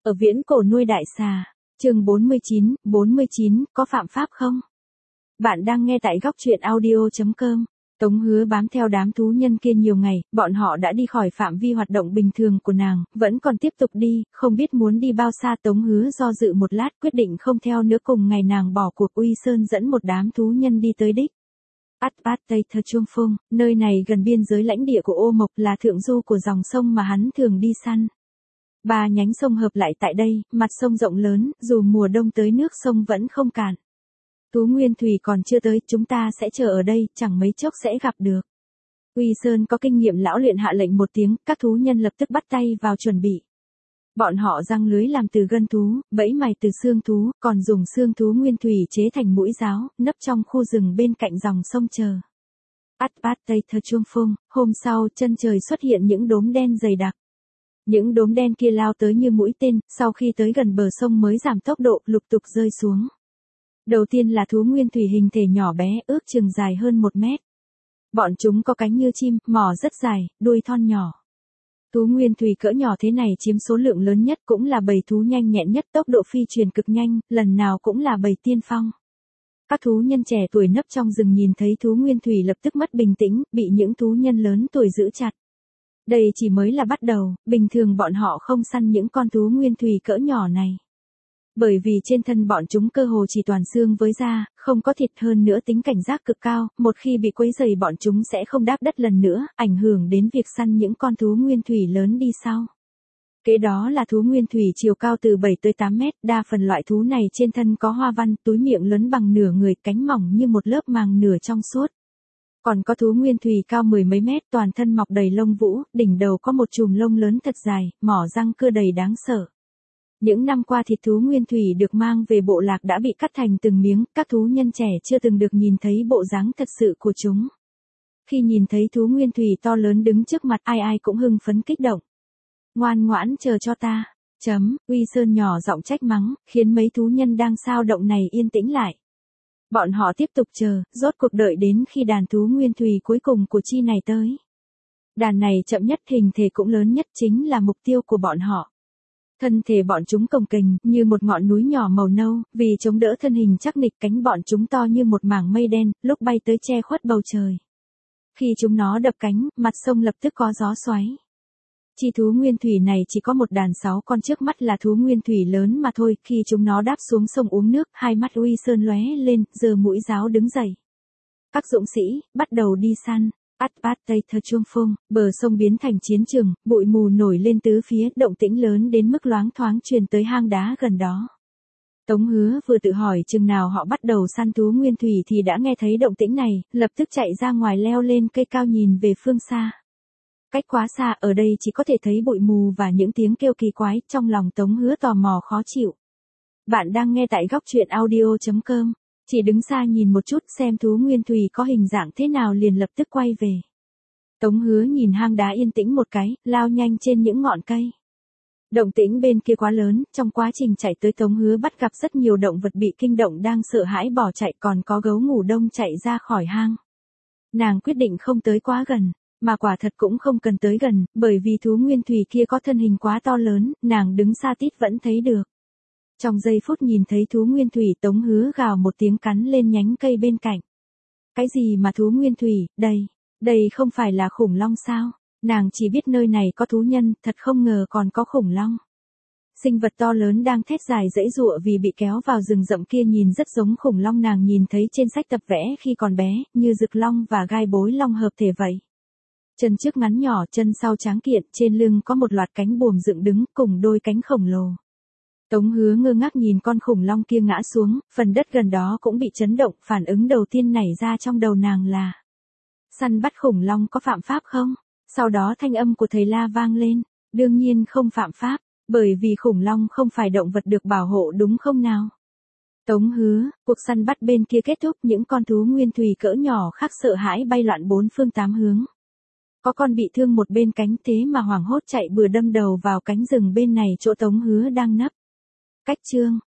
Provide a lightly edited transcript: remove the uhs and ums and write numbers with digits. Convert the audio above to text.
Ở viễn cổ nuôi đại xà. Chương 49, có phạm pháp không? Bạn đang nghe tại góc truyện audio.com. Tống Hứa bám theo đám thú nhân kia nhiều ngày, bọn họ đã đi khỏi phạm vi hoạt động bình thường của nàng, vẫn còn tiếp tục đi, không biết muốn đi bao xa. Tống Hứa do dự một lát quyết định không theo nữa. Cùng ngày nàng bỏ cuộc. Uy Sơn dẫn một đám thú nhân đi tới đích. Atbat Tây Thơ Chuông Phung, nơi này gần biên giới lãnh địa của Ô Mộc, là thượng du của dòng sông mà hắn thường đi săn. Ba nhánh sông hợp lại tại đây, mặt sông rộng lớn, dù mùa đông tới nước sông vẫn không cạn. Thú nguyên thủy còn chưa tới, chúng ta sẽ chờ ở đây, chẳng mấy chốc sẽ gặp được. Uy Sơn có kinh nghiệm lão luyện hạ lệnh một tiếng, các thú nhân lập tức bắt tay vào chuẩn bị. Bọn họ giăng lưới làm từ gân thú, bẫy mài từ xương thú, còn dùng xương thú nguyên thủy chế thành mũi giáo, nấp trong khu rừng bên cạnh dòng sông chờ. Atbat Tây Thơ Chuông Phung, hôm sau chân trời xuất hiện những đốm đen dày đặc. Những đốm đen kia lao tới như mũi tên, sau khi tới gần bờ sông mới giảm tốc độ, lục tục rơi xuống. Đầu tiên là thú nguyên thủy hình thể nhỏ bé, ước chừng dài hơn 1 mét. Bọn chúng có cánh như chim, mỏ rất dài, đuôi thon nhỏ. Thú nguyên thủy cỡ nhỏ thế này chiếm số lượng lớn nhất, cũng là bầy thú nhanh nhẹn nhất, tốc độ phi truyền cực nhanh, lần nào cũng là bầy tiên phong. Các thú nhân trẻ tuổi nấp trong rừng nhìn thấy thú nguyên thủy lập tức mất bình tĩnh, bị những thú nhân lớn tuổi giữ chặt. Đây chỉ mới là bắt đầu, bình thường bọn họ không săn những con thú nguyên thủy cỡ nhỏ này. Bởi vì trên thân bọn chúng cơ hồ chỉ toàn xương với da, không có thịt, hơn nữa tính cảnh giác cực cao, một khi bị quấy rầy bọn chúng sẽ không đáp đất lần nữa, ảnh hưởng đến việc săn những con thú nguyên thủy lớn đi sau. Kế đó là thú nguyên thủy chiều cao từ 7 tới 8 mét, đa phần loại thú này trên thân có hoa văn, túi miệng lớn bằng nửa người, cánh mỏng như một lớp màng nửa trong suốt. Còn có thú nguyên thủy cao 10 mấy mét, toàn thân mọc đầy lông vũ, đỉnh đầu có một chùm lông lớn thật dài, mỏ răng cưa đầy đáng sợ. Những năm qua thịt thú nguyên thủy được mang về bộ lạc đã bị cắt thành từng miếng, các thú nhân trẻ chưa từng được nhìn thấy bộ dáng thật sự của chúng. Khi nhìn thấy thú nguyên thủy to lớn đứng trước mặt, ai ai cũng hưng phấn kích động. Ngoan ngoãn chờ cho ta. Uy Sơn nhỏ giọng trách mắng, khiến mấy thú nhân đang sao động này yên tĩnh lại. Bọn họ tiếp tục chờ, rốt cuộc đợi đến khi đàn thú nguyên thủy cuối cùng của chi này tới. Đàn này chậm nhất, hình thể cũng lớn nhất, chính là mục tiêu của bọn họ. Thân thể bọn chúng cồng kềnh, như một ngọn núi nhỏ màu nâu, vì chống đỡ thân hình chắc nịch, cánh bọn chúng to như một mảng mây đen, lúc bay tới che khuất bầu trời. Khi chúng nó đập cánh, mặt sông lập tức có gió xoáy. Chi thú nguyên thủy này chỉ có một đàn 6 con, trước mắt là thú nguyên thủy lớn mà thôi. Khi chúng nó đáp xuống sông uống nước, hai mắt Uy Sơn lóe lên, giơ mũi giáo đứng dậy. Các dũng sĩ bắt đầu đi săn. Atbat Tây Thơ Chuông Phung, bờ sông biến thành chiến trường, bụi mù nổi lên tứ phía, động tĩnh lớn đến mức loáng thoáng truyền tới hang đá gần đó. Tống Hứa vừa tự hỏi chừng nào họ bắt đầu săn thú nguyên thủy thì đã nghe thấy động tĩnh này, lập tức chạy ra ngoài leo lên cây cao nhìn về phương xa. Cách quá xa, ở đây chỉ có thể thấy bụi mù và những tiếng kêu kỳ quái, trong lòng Tống Hứa tò mò khó chịu. Bạn đang nghe tại góc truyện audio.com. Chỉ đứng xa nhìn một chút xem thú nguyên thủy có hình dạng thế nào liền lập tức quay về. Tống Hứa nhìn hang đá yên tĩnh một cái, lao nhanh trên những ngọn cây. Động tĩnh bên kia quá lớn, trong quá trình chạy tới Tống Hứa bắt gặp rất nhiều động vật bị kinh động đang sợ hãi bỏ chạy, còn có gấu ngủ đông chạy ra khỏi hang. Nàng quyết định không tới quá gần, mà quả thật cũng không cần tới gần, bởi vì thú nguyên thủy kia có thân hình quá to lớn, nàng đứng xa tít vẫn thấy được. Trong giây phút nhìn thấy thú nguyên thủy, Tống Hứa gào một tiếng cắn lên nhánh cây bên cạnh. Cái gì mà thú nguyên thủy, đây không phải là khủng long sao? Nàng chỉ biết nơi này có thú nhân, thật không ngờ còn có khủng long. Sinh vật to lớn đang thét dài giãy giụa vì bị kéo vào rừng rậm kia nhìn rất giống khủng long nàng nhìn thấy trên sách tập vẽ khi còn bé, như rực long và gai bối long hợp thể vậy. Chân trước ngắn nhỏ, chân sau tráng kiện, trên lưng có một loạt cánh buồm dựng đứng cùng đôi cánh khổng lồ. Tống Hứa ngơ ngác nhìn con khủng long kia ngã xuống, phần đất gần đó cũng bị chấn động, phản ứng đầu tiên nảy ra trong đầu nàng là: săn bắt khủng long có phạm pháp không? Sau đó thanh âm của thầy La vang lên, đương nhiên không phạm pháp, bởi vì khủng long không phải động vật được bảo hộ đúng không nào? Tống Hứa, cuộc săn bắt bên kia kết thúc, những con thú nguyên thủy cỡ nhỏ khác sợ hãi bay loạn 4 phương 8 hướng. Có con bị thương một bên cánh, thế mà hoảng hốt chạy bừa đâm đầu vào cánh rừng bên này chỗ Tống Hứa đang nấp. Cách chương